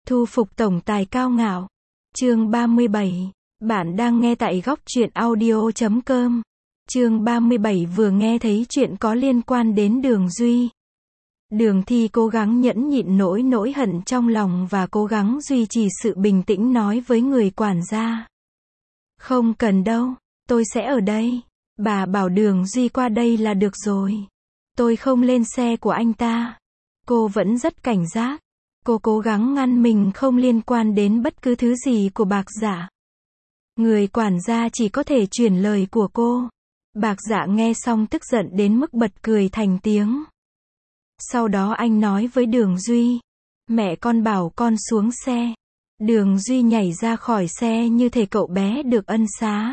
Thu phục tổng tài cao ngạo. Chương 37. Bạn đang nghe tại góc truyện audio.com. Chương 37 vừa nghe thấy chuyện có liên quan đến Đường Duy. Đường Thi cố gắng nhẫn nhịn nỗi hận trong lòng và cố gắng duy trì sự bình tĩnh nói với người quản gia. Không cần đâu, tôi sẽ ở đây. Bà bảo Đường Duy qua đây là được rồi. Tôi không lên xe của anh ta. Cô vẫn rất cảnh giác. Cô cố gắng ngăn mình không liên quan đến bất cứ thứ gì của Bạc Dạ. Người quản gia chỉ có thể chuyển lời của cô. Bạc Dạ nghe xong tức giận đến mức bật cười thành tiếng. Sau đó anh nói với Đường Duy. Mẹ con bảo con xuống xe. Đường Duy nhảy ra khỏi xe như thể cậu bé được ân xá.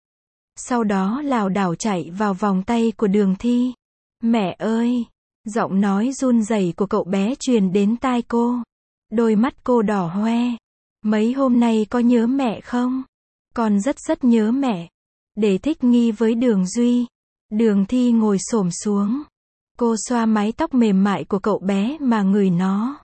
Sau đó lảo đảo chạy vào vòng tay của Đường Thi. Mẹ ơi! Giọng nói run rẩy của cậu bé truyền đến tai cô. Đôi mắt cô đỏ hoe. Mấy hôm nay có nhớ mẹ không? Con rất nhớ mẹ. Để thích nghi với Đường Duy, Đường Thi ngồi xổm xuống. Cô xoa mái tóc mềm mại của cậu bé mà ngửi nó.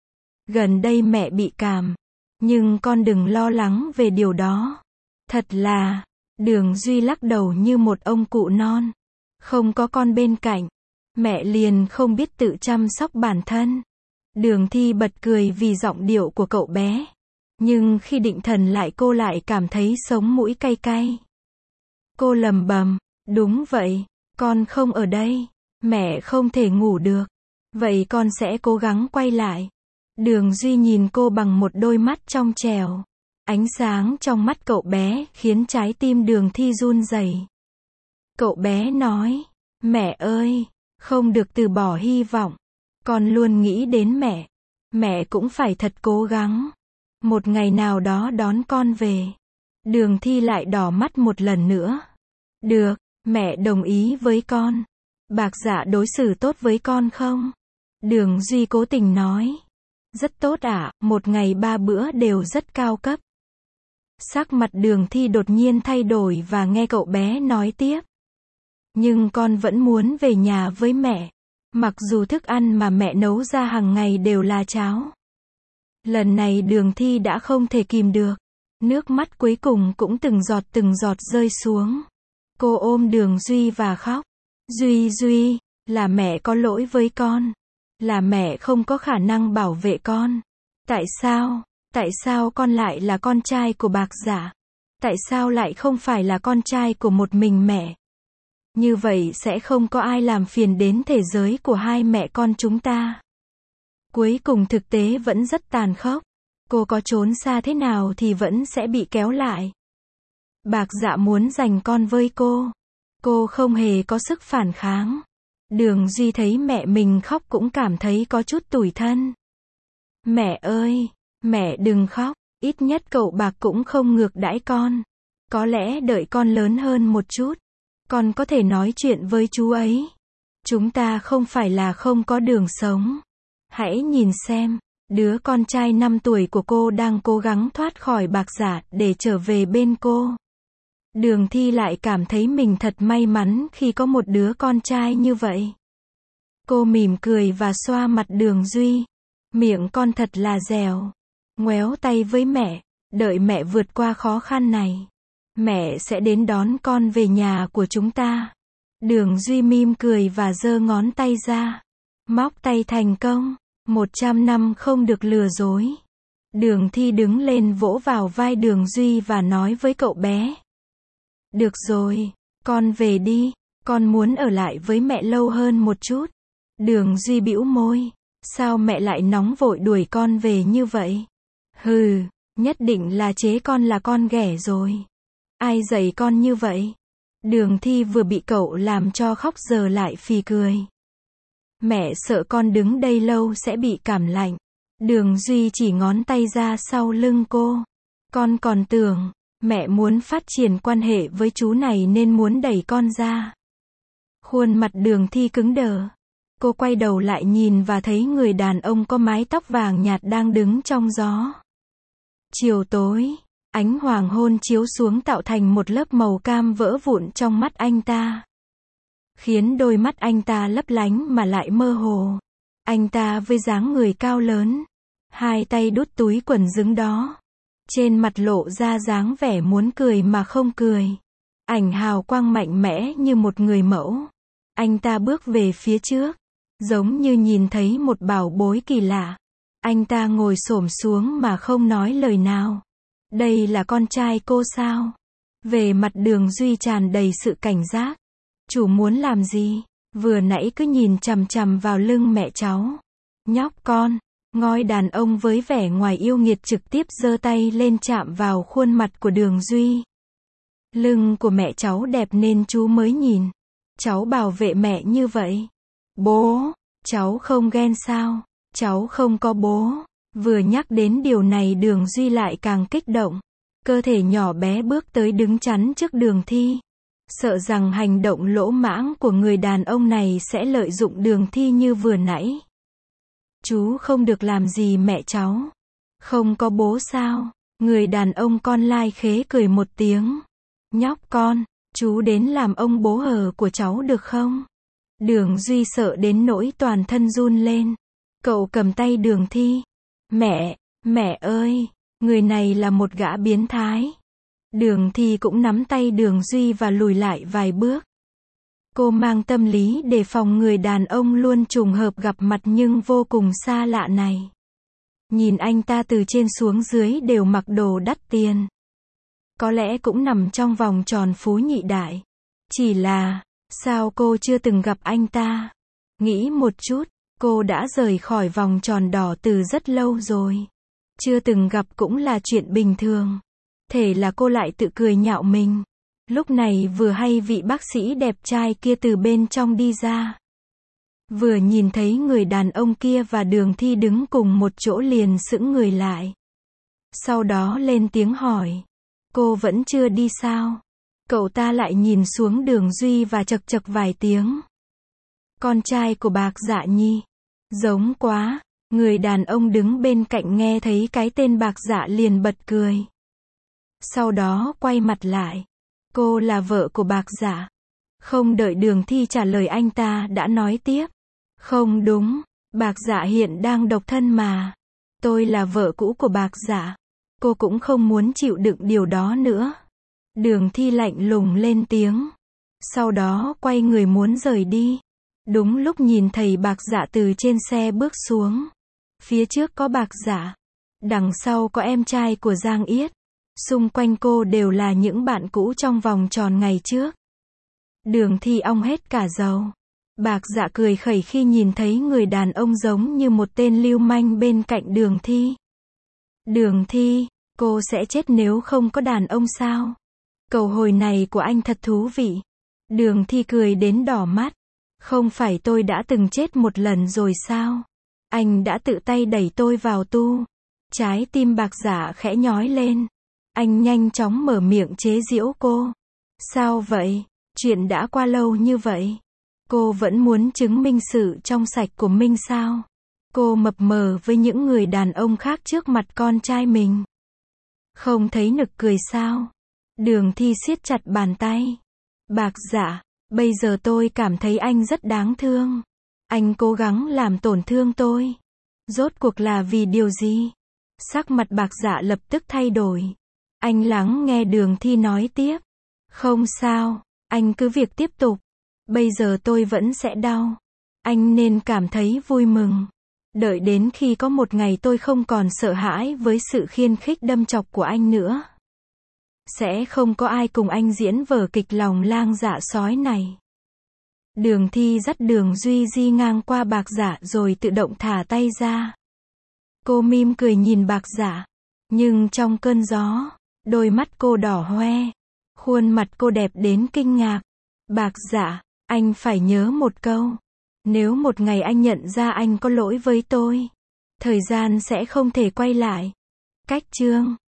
Gần đây mẹ bị cảm. Nhưng con đừng lo lắng về điều đó. Thật là... Đường Duy lắc đầu như một ông cụ non. Không có con bên cạnh, mẹ liền không biết tự chăm sóc bản thân. Đường Thi bật cười vì giọng điệu của cậu bé. Nhưng khi định thần lại cô lại cảm thấy sống mũi cay cay. Cô lẩm bẩm, đúng vậy, con không ở đây. Mẹ không thể ngủ được. Vậy con sẽ cố gắng quay lại. Đường Duy nhìn cô bằng một đôi mắt trong trẻo. Ánh sáng trong mắt cậu bé khiến trái tim Đường Thi run rẩy. Cậu bé nói, mẹ ơi, không được từ bỏ hy vọng. Con luôn nghĩ đến mẹ. Mẹ cũng phải thật cố gắng. Một ngày nào đó đón con về. Đường Thi lại đỏ mắt một lần nữa. Được, mẹ đồng ý với con. Bạc Dạ đối xử tốt với con không? Đường Duy cố tình nói. Rất tốt ạ, một ngày 3 bữa đều rất cao cấp. Sắc mặt Đường Thi đột nhiên thay đổi và nghe cậu bé nói tiếp. Nhưng con vẫn muốn về nhà với mẹ. Mặc dù thức ăn mà mẹ nấu ra hàng ngày đều là cháo. Lần này Đường Thi đã không thể kìm được. Nước mắt cuối cùng cũng từng giọt rơi xuống. Cô ôm Đường Duy và khóc. Duy, là mẹ có lỗi với con. Là mẹ không có khả năng bảo vệ con. Tại sao con lại là con trai của Bạc Dạ? Tại sao lại không phải là con trai của một mình mẹ? Như vậy sẽ không có ai làm phiền đến thể giới của hai mẹ con chúng ta. Cuối cùng thực tế vẫn rất tàn khốc. Cô có trốn xa thế nào thì vẫn sẽ bị kéo lại. Bạc Dạ muốn giành con với cô. Cô không hề có sức phản kháng. Đường Duy thấy mẹ mình khóc cũng cảm thấy có chút tủi thân. Mẹ ơi, mẹ đừng khóc. Ít nhất cậu Bạc cũng không ngược đãi con. Có lẽ đợi con lớn hơn một chút, con có thể nói chuyện với chú ấy. Chúng ta không phải là không có đường sống. Hãy nhìn xem, đứa con trai 5 tuổi của cô đang cố gắng thoát khỏi Bạc Dạ để trở về bên cô. Đường Thi lại cảm thấy mình thật may mắn khi có một đứa con trai như vậy. Cô mỉm cười và xoa mặt Đường Duy. Miệng con thật là dẻo. Ngoéo tay với mẹ, đợi mẹ vượt qua khó khăn này. Mẹ sẽ đến đón con về nhà của chúng ta. Đường Duy mỉm cười và giơ ngón tay ra. Móc tay thành công. 100 năm không được lừa dối. Đường Thi đứng lên vỗ vào vai Đường Duy và nói với cậu bé. Được rồi, con về đi. Con muốn ở lại với mẹ lâu hơn một chút. Đường Duy bĩu môi. Sao mẹ lại nóng vội đuổi con về như vậy? Hừ, nhất định là chế con là con ghẻ rồi. Ai dạy con như vậy? Đường Thi vừa bị cậu làm cho khóc giờ lại phì cười. Mẹ sợ con đứng đây lâu sẽ bị cảm lạnh. Đường Duy chỉ ngón tay ra sau lưng cô. Con còn tưởng, mẹ muốn phát triển quan hệ với chú này nên muốn đẩy con ra. Khuôn mặt Đường Thi cứng đờ. Cô quay đầu lại nhìn và thấy người đàn ông có mái tóc vàng nhạt đang đứng trong gió. Chiều tối, ánh hoàng hôn chiếu xuống tạo thành một lớp màu cam vỡ vụn trong mắt anh ta. Khiến đôi mắt anh ta lấp lánh mà lại mơ hồ. Anh ta với dáng người cao lớn, hai tay đút túi quần đứng đó. Trên mặt lộ ra dáng vẻ muốn cười mà không cười. Ảnh hào quang mạnh mẽ như một người mẫu. Anh ta bước về phía trước, giống như nhìn thấy một bảo bối kỳ lạ. Anh ta ngồi xổm xuống mà không nói lời nào. Đây là con trai cô sao? Về mặt Đường Duy tràn đầy sự cảnh giác. Chủ muốn làm gì? Vừa nãy cứ nhìn chằm chằm vào lưng mẹ cháu. Nhóc con. Ngói đàn ông với vẻ ngoài yêu nghiệt trực tiếp giơ tay lên chạm vào khuôn mặt của Đường Duy. Lưng của mẹ cháu đẹp nên chú mới nhìn. Cháu bảo vệ mẹ như vậy. Bố, cháu không ghen sao? Cháu không có bố. Vừa nhắc đến điều này Đường Duy lại càng kích động. Cơ thể nhỏ bé bước tới đứng chắn trước Đường Thi. Sợ rằng hành động lỗ mãng của người đàn ông này sẽ lợi dụng Đường Thi như vừa nãy. Chú không được làm gì mẹ cháu. Không có bố sao? Người đàn ông con lai khế cười một tiếng. Nhóc con, chú đến làm ông bố hờ của cháu được không? Đường Duy sợ đến nỗi toàn thân run lên. Cậu cầm tay Đường Thi. Mẹ ơi, người này là một gã biến thái. Đường Thi cũng nắm tay Đường Duy và lùi lại vài bước. Cô mang tâm lý đề phòng người đàn ông luôn trùng hợp gặp mặt nhưng vô cùng xa lạ này. Nhìn anh ta từ trên xuống dưới đều mặc đồ đắt tiền. Có lẽ cũng nằm trong vòng tròn phú nhị đại. Chỉ là, sao cô chưa từng gặp anh ta? Nghĩ một chút, cô đã rời khỏi vòng tròn đỏ từ rất lâu rồi. Chưa từng gặp cũng là chuyện bình thường. Thế là cô lại tự cười nhạo mình. Lúc này vừa hay vị bác sĩ đẹp trai kia từ bên trong đi ra. Vừa nhìn thấy người đàn ông kia và Đường Thi đứng cùng một chỗ liền sững người lại. Sau đó lên tiếng hỏi. Cô vẫn chưa đi sao? Cậu ta lại nhìn xuống Đường Duy và chậc chậc vài tiếng. Con trai của Bạc Dạ Nhi. Giống quá. Người đàn ông đứng bên cạnh nghe thấy cái tên Bạc Dạ liền bật cười. Sau đó quay mặt lại. Cô là vợ của Bạc Dạ. Không đợi Đường Thi trả lời anh ta đã nói tiếp. Không đúng, Bạc Dạ hiện đang độc thân mà. Tôi là vợ cũ của Bạc Dạ. Cô cũng không muốn chịu đựng điều đó nữa. Đường Thi lạnh lùng lên tiếng. Sau đó quay người muốn rời đi. Đúng lúc nhìn thấy Bạc Dạ từ trên xe bước xuống. Phía trước có Bạc Dạ. Đằng sau có em trai của Giang Yết. Xung quanh cô đều là những bạn cũ trong vòng tròn ngày trước. Đường Thi ong hết cả dầu. Bạc Dạ cười khẩy khi nhìn thấy người đàn ông giống như một tên lưu manh bên cạnh Đường Thi. Đường Thi, cô sẽ chết nếu không có đàn ông sao? Câu hồi này của anh thật thú vị. Đường Thi cười đến đỏ mắt. Không phải tôi đã từng chết một lần rồi sao? Anh đã tự tay đẩy tôi vào tu. Trái tim Bạc Dạ khẽ nhói lên. Anh nhanh chóng mở miệng chế giễu cô. Sao vậy? Chuyện đã qua lâu như vậy. Cô vẫn muốn chứng minh sự trong sạch của mình sao? Cô mập mờ với những người đàn ông khác trước mặt con trai mình. Không thấy nực cười sao? Đường Thi siết chặt bàn tay. Bạc Dạ, bây giờ tôi cảm thấy anh rất đáng thương. Anh cố gắng làm tổn thương tôi. Rốt cuộc là vì điều gì? Sắc mặt Bạc Dạ lập tức thay đổi. Anh lắng nghe Đường Thi nói tiếp. Không sao, anh cứ việc tiếp tục. Bây giờ tôi vẫn sẽ đau. Anh nên cảm thấy vui mừng. Đợi đến khi có một ngày tôi không còn sợ hãi với sự khiêu khích đâm chọc của anh nữa. Sẽ không có ai cùng anh diễn vở kịch lòng lang dạ sói này. Đường Thi dắt Đường Duy đi ngang qua Bạc Dạ rồi tự động thả tay ra. Cô mỉm cười nhìn Bạc Dạ. Nhưng trong cơn gió, đôi mắt cô đỏ hoe. Khuôn mặt cô đẹp đến kinh ngạc. Bạc Dạ, anh phải nhớ một câu. Nếu một ngày anh nhận ra anh có lỗi với tôi, thời gian sẽ không thể quay lại. Cách chương